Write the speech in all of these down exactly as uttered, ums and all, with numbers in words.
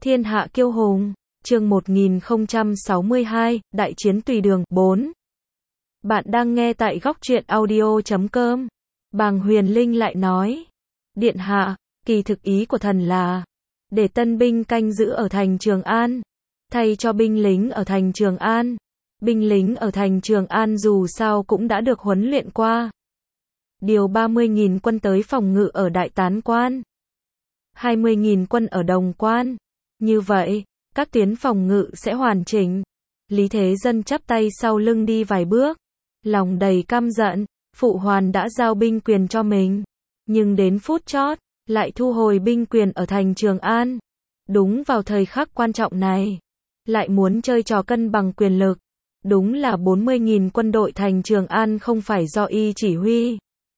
Thiên hạ kiêu hùng, chương một nghìn không trăm sáu mươi hai, Đại chiến tùy đường, bốn. Bạn đang nghe tại góc truyện audio chấm com. Bàng Huyền Linh lại nói, Điện hạ, kỳ thực ý của thần là, để tân binh canh giữ ở thành Trường An, thay cho binh lính ở thành Trường An. Binh lính ở thành Trường An dù sao cũng đã được huấn luyện qua. Điều ba mươi nghìn quân tới phòng ngự ở Đại Tán Quan, hai mươi nghìn quân ở Đồng Quan. Như vậy, các tuyến phòng ngự sẽ hoàn chỉnh. Lý Thế Dân chắp tay sau lưng đi vài bước, lòng đầy căm giận, Phụ Hoàn đã giao binh quyền cho mình, nhưng đến phút chót, lại thu hồi binh quyền ở thành Trường An. Đúng vào thời khắc quan trọng này, lại muốn chơi trò cân bằng quyền lực. Đúng là bốn mươi nghìn quân đội thành Trường An không phải do y chỉ huy,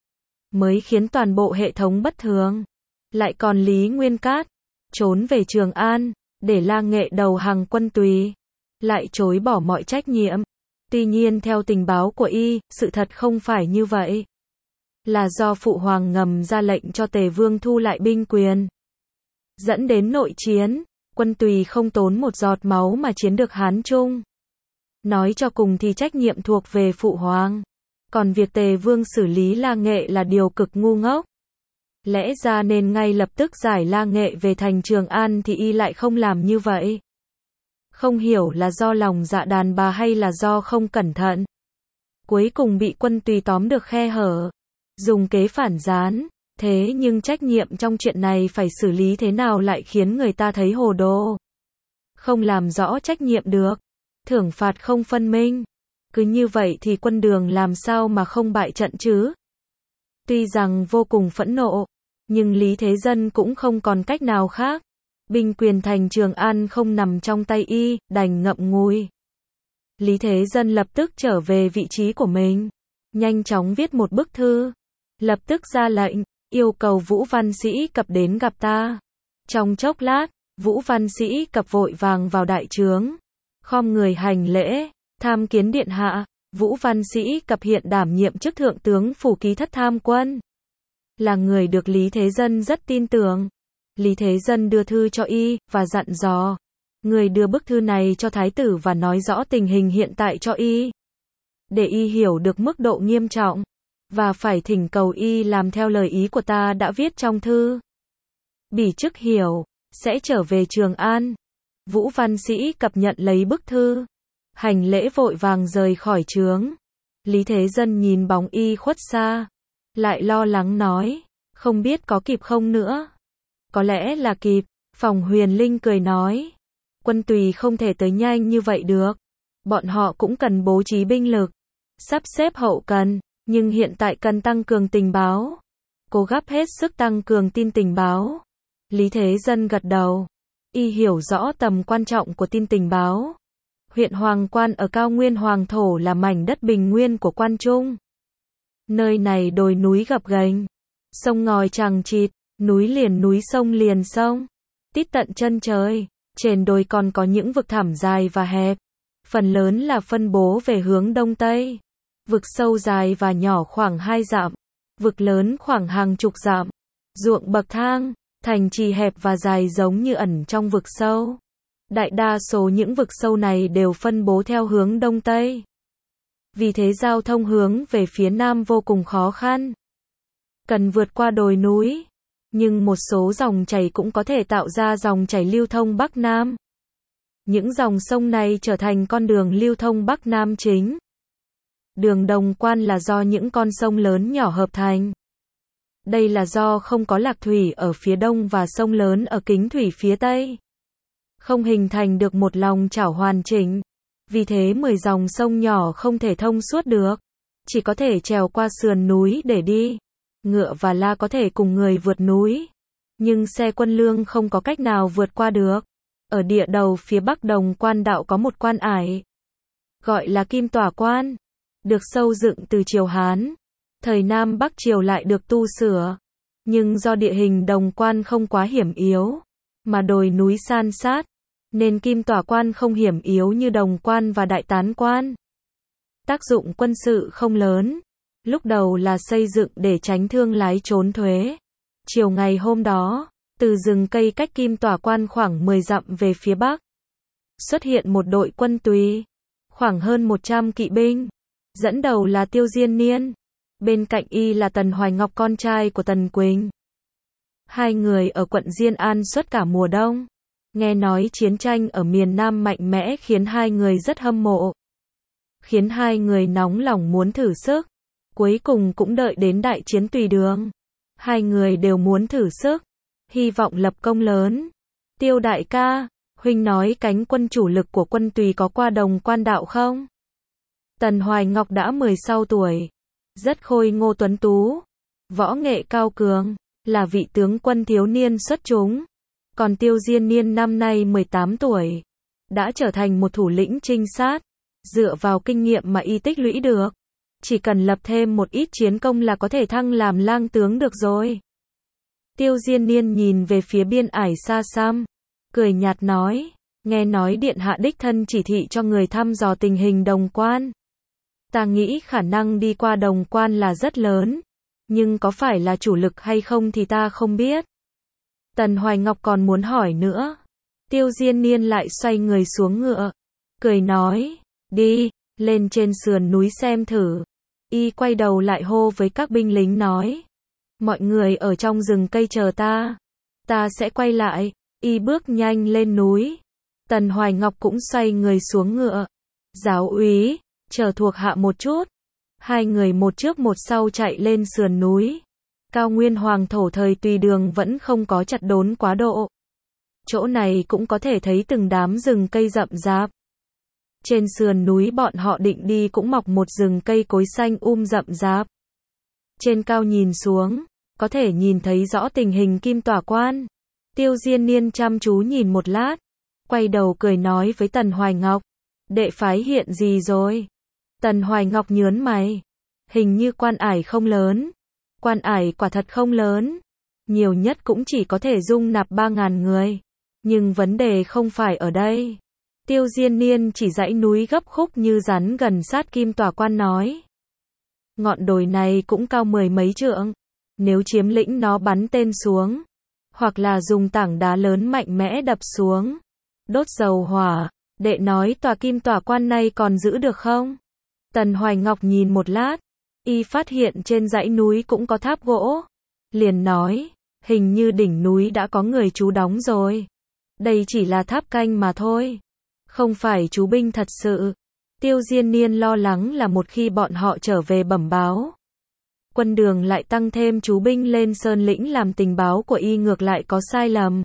mới khiến toàn bộ hệ thống bất thường. Lại còn Lý Nguyên Cát trốn về Trường An, để La Nghệ đầu hàng quân Tùy, lại chối bỏ mọi trách nhiệm. Tuy nhiên theo tình báo của y, sự thật không phải như vậy. Là do Phụ Hoàng ngầm ra lệnh cho Tề Vương thu lại binh quyền, dẫn đến nội chiến, quân Tùy không tốn một giọt máu mà chiến được Hán Trung. Nói cho cùng thì trách nhiệm thuộc về Phụ Hoàng. Còn việc Tề Vương xử lý La Nghệ là điều cực ngu ngốc. Lẽ ra nên ngay lập tức giải La Nghệ về thành Trường An thì y lại không làm như vậy. Không hiểu là do lòng dạ đàn bà hay là do không cẩn thận. Cuối cùng bị quân Tùy tóm được khe hở, dùng kế phản gián. Thế nhưng trách nhiệm trong chuyện này phải xử lý thế nào lại khiến người ta thấy hồ đồ. Không làm rõ trách nhiệm được, thưởng phạt không phân minh. Cứ như vậy thì quân Đường làm sao mà không bại trận chứ? Tuy rằng vô cùng phẫn nộ, nhưng Lý Thế Dân cũng không còn cách nào khác. Binh quyền thành Trường An không nằm trong tay y, đành ngậm ngùi. Lý Thế Dân lập tức trở về vị trí của mình, nhanh chóng viết một bức thư, lập tức ra lệnh, yêu cầu Vũ Văn Sĩ Cập đến gặp ta. Trong chốc lát, Vũ Văn Sĩ Cập vội vàng vào đại trướng, khom người hành lễ, tham kiến điện hạ. Vũ Văn Sĩ Cập hiện đảm nhiệm chức thượng tướng phủ ký thất tham quân, là người được Lý Thế Dân rất tin tưởng. Lý Thế Dân đưa thư cho y, và dặn dò, người đưa bức thư này cho thái tử và nói rõ tình hình hiện tại cho y, để y hiểu được mức độ nghiêm trọng, và phải thỉnh cầu y làm theo lời ý của ta đã viết trong thư. Bỉ chức hiểu, sẽ trở về Trường An. Vũ Văn Sĩ Cập nhận lấy bức thư, hành lễ vội vàng rời khỏi trướng. Lý Thế Dân nhìn bóng y khuất xa, lại lo lắng nói, không biết có kịp không nữa. Có lẽ là kịp. Phòng Huyền Linh cười nói, quân Tùy không thể tới nhanh như vậy được. Bọn họ cũng cần bố trí binh lực, sắp xếp hậu cần, nhưng hiện tại cần tăng cường tình báo, cố gắng hết sức tăng cường tin tình báo. Lý Thế Dân gật đầu, y hiểu rõ tầm quan trọng của tin tình báo. Huyện Hoàng Quan ở cao nguyên Hoàng Thổ là mảnh đất bình nguyên của Quan Trung. Nơi này đồi núi gập ghềnh, sông ngòi chằng chịt, núi liền núi sông liền sông, tít tận chân trời. Trên đồi còn có những vực thẳm dài và hẹp, phần lớn là phân bố về hướng đông tây. Vực sâu dài và nhỏ khoảng hai dặm, vực lớn khoảng hàng chục dặm. Ruộng bậc thang, thành trì hẹp và dài giống như ẩn trong vực sâu. Đại đa số những vực sâu này đều phân bố theo hướng đông tây. Vì thế giao thông hướng về phía nam vô cùng khó khăn, cần vượt qua đồi núi. Nhưng một số dòng chảy cũng có thể tạo ra dòng chảy lưu thông Bắc Nam. Những dòng sông này trở thành con đường lưu thông Bắc Nam chính. Đường Đồng Quan là do những con sông lớn nhỏ hợp thành. Đây là do không có lạc thủy ở phía đông và sông lớn ở kính thủy phía tây, không hình thành được một lòng chảo hoàn chỉnh. Vì thế mười dòng sông nhỏ không thể thông suốt được, chỉ có thể trèo qua sườn núi để đi. Ngựa và la có thể cùng người vượt núi, nhưng xe quân lương không có cách nào vượt qua được. Ở địa đầu phía bắc Đồng Quan đạo có một quan ải, gọi là Kim Tỏa Quan, được xây dựng từ triều Hán. Thời Nam Bắc triều lại được tu sửa, nhưng do địa hình Đồng Quan không quá hiểm yếu, mà đồi núi san sát, nên Kim Tỏa Quan không hiểm yếu như Đồng Quan và Đại Tán Quan. Tác dụng quân sự không lớn. Lúc đầu là xây dựng để tránh thương lái trốn thuế. Chiều ngày hôm đó, Từ rừng cây cách Kim Tỏa Quan khoảng mười dặm về phía bắc, xuất hiện một đội quân tùy, khoảng hơn một trăm kỵ binh. Dẫn đầu là Tiêu Diên Niên. Bên cạnh y là Tần Hoài Ngọc con trai của Tần Quỳnh. Hai người ở quận Diên An suốt cả mùa đông. Nghe nói chiến tranh ở miền Nam mạnh mẽ khiến hai người rất hâm mộ. Khiến hai người nóng lòng muốn thử sức. Cuối cùng cũng đợi đến đại chiến Tùy Đường. Hai người đều muốn thử sức. Hy vọng lập công lớn. Tiêu đại ca, huynh nói cánh quân chủ lực của quân Tùy có qua Đồng Quan đạo không? Tần Hoài Ngọc đã mười sáu tuổi. Rất khôi ngô tuấn tú. Võ nghệ cao cường. Là vị tướng quân thiếu niên xuất chúng. Còn Tiêu Diên Niên năm nay mười tám tuổi. Đã trở thành một thủ lĩnh trinh sát. Dựa vào kinh nghiệm mà y tích lũy được. Chỉ cần lập thêm một ít chiến công là có thể thăng làm lang tướng được rồi. Tiêu Diên Niên nhìn về phía biên ải xa xăm. Cười nhạt nói. Nghe nói điện hạ đích thân chỉ thị cho người thăm dò tình hình Đồng Quan. Ta nghĩ khả năng đi qua Đồng Quan là rất lớn. Nhưng có phải là chủ lực hay không thì ta không biết. Tần Hoài Ngọc còn muốn hỏi nữa. Tiêu Diên Niên lại xoay người xuống ngựa. Cười nói. Đi, lên trên sườn núi xem thử. Y quay đầu lại hô với các binh lính nói. Mọi người ở trong rừng cây chờ ta. Ta sẽ quay lại. Y bước nhanh lên núi. Tần Hoài Ngọc cũng xoay người xuống ngựa. Giáo úy, chờ thuộc hạ một chút. Hai người một trước một sau chạy lên sườn núi. Cao nguyên hoàng thổ thời Tùy Đường vẫn không có chặt đốn quá độ. Chỗ này cũng có thể thấy từng đám rừng cây rậm rạp. Trên sườn núi bọn họ định đi cũng mọc một rừng cây cối xanh um rậm rạp. Trên cao nhìn xuống, có thể nhìn thấy rõ tình hình Kim Tỏa Quan. Tiêu Diên Niên chăm chú nhìn một lát, quay đầu cười nói với Tần Hoài Ngọc. Đệ phái hiện gì rồi? Tần Hoài Ngọc nhớn mày. Hình như quan ải không lớn. Quan ải quả thật không lớn. Nhiều nhất cũng chỉ có thể dung nạp ba ngàn người. Nhưng vấn đề không phải ở đây. Tiêu Diên Niên chỉ dãy núi gấp khúc như rắn gần sát Kim Tỏa Quan nói. Ngọn đồi này cũng cao mười mấy trượng. Nếu chiếm lĩnh nó bắn tên xuống. Hoặc là dùng tảng đá lớn mạnh mẽ đập xuống. Đốt dầu hỏa. Đệ nói tòa Kim Tỏa Quan này còn giữ được không? Tần Hoài Ngọc nhìn một lát. Y phát hiện trên dãy núi cũng có tháp gỗ. Liền nói. Hình như đỉnh núi đã có người trú đóng rồi. Đây chỉ là tháp canh mà thôi. Không phải trú binh thật sự. Tiêu Diên Niên lo lắng là một khi bọn họ trở về bẩm báo. Quân Đường lại tăng thêm trú binh lên Sơn Lĩnh làm tình báo của y ngược lại có sai lầm.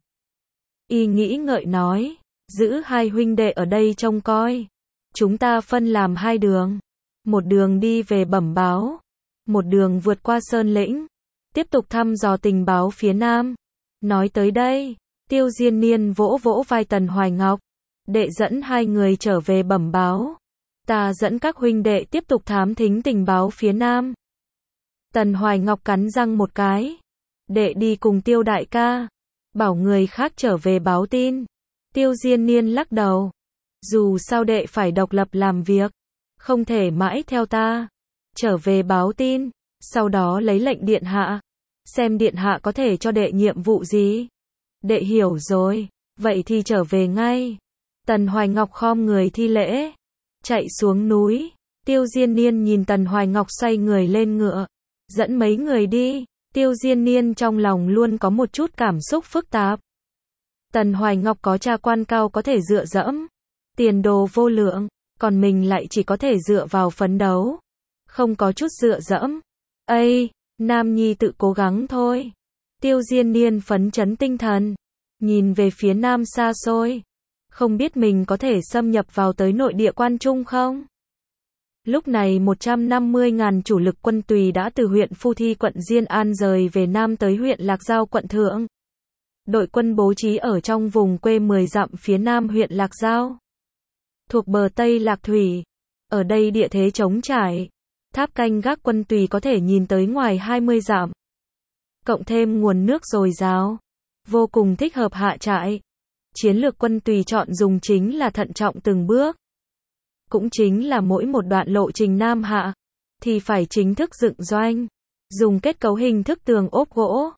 Y nghĩ ngợi nói. Giữ hai huynh đệ ở đây trông coi. Chúng ta phân làm hai đường. Một đường đi về bẩm báo. Một đường vượt qua Sơn Lĩnh. Tiếp tục thăm dò tình báo phía Nam. Nói tới đây. Tiêu Diên Niên vỗ vỗ vai Tần Hoài Ngọc. Đệ dẫn hai người trở về bẩm báo. Ta dẫn các huynh đệ tiếp tục thám thính tình báo phía Nam. Tần Hoài Ngọc cắn răng một cái. Đệ đi cùng Tiêu đại ca. Bảo người khác trở về báo tin. Tiêu Diên Niên lắc đầu. Dù sao đệ phải độc lập làm việc. Không thể mãi theo ta. Trở về báo tin. Sau đó lấy lệnh điện hạ. Xem điện hạ có thể cho đệ nhiệm vụ gì. Đệ hiểu rồi. Vậy thì trở về ngay. Tần Hoài Ngọc khom người thi lễ. Chạy xuống núi. Tiêu Diên Niên nhìn Tần Hoài Ngọc xoay người lên ngựa. Dẫn mấy người đi. Tiêu Diên Niên trong lòng luôn có một chút cảm xúc phức tạp. Tần Hoài Ngọc có cha quan cao có thể dựa dẫm. Tiền đồ vô lượng. Còn mình lại chỉ có thể dựa vào phấn đấu. Không có chút dựa dẫm. Ây, Nam Nhi tự cố gắng thôi. Tiêu Diên Niên phấn chấn tinh thần. Nhìn về phía Nam xa xôi. Không biết mình có thể xâm nhập vào tới nội địa Quan Trung không? Lúc này một trăm năm mươi ngàn chủ lực quân Tùy đã từ huyện Phu Thi quận Diên An rời về Nam tới huyện Lạc Giao quận Thượng. Đội quân bố trí ở trong vùng quê mười dặm phía Nam huyện Lạc Giao. Thuộc bờ Tây Lạc Thủy. Ở đây địa thế trống trải. Tháp canh gác quân Tùy có thể nhìn tới ngoài hai mươi dặm. Cộng thêm nguồn nước dồi dào. Vô cùng thích hợp hạ trại. Chiến lược quân Tùy chọn dùng chính là thận trọng từng bước. Cũng chính là mỗi một đoạn lộ trình Nam Hạ. Thì phải chính thức dựng doanh. Dùng kết cấu hình thức tường ốp gỗ.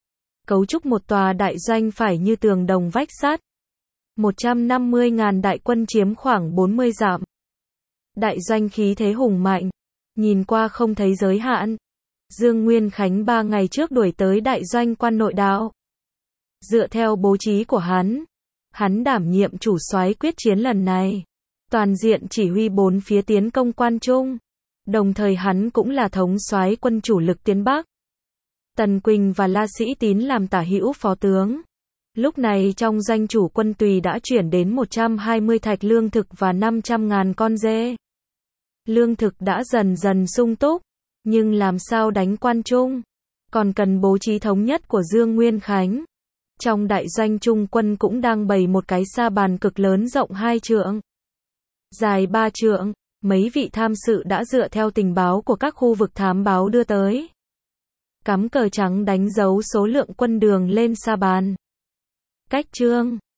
cấu trúc một tòa đại doanh phải như tường đồng vách sắt. một trăm năm mươi nghìn đại quân chiếm khoảng bốn mươi dặm. Đại doanh khí thế hùng mạnh, nhìn qua không thấy giới hạn. Dương Nguyên Khánh ba ngày trước đuổi tới đại doanh quan nội đạo. Dựa theo bố trí của hắn, hắn đảm nhiệm chủ soái quyết chiến lần này, toàn diện chỉ huy bốn phía tiến công Quan Trung. Đồng thời hắn cũng là thống soái quân chủ lực tiến Bắc. Tần Quỳnh và La Sĩ Tín làm tả hữu phó tướng. Lúc này trong doanh chủ quân tùy đã chuyển đến một trăm hai mươi thạch lương thực và năm trăm ngàn con dê. Lương thực đã dần dần sung túc, nhưng làm sao đánh Quan Trung, còn cần bố trí thống nhất của Dương Nguyên Khánh. Trong đại doanh Trung quân cũng đang bày một cái sa bàn cực lớn rộng hai trượng, dài ba trượng. Mấy vị tham sự đã dựa theo tình báo của các khu vực thám báo đưa tới, cắm cờ trắng đánh dấu số lượng quân đường lên sa bàn. Cách chương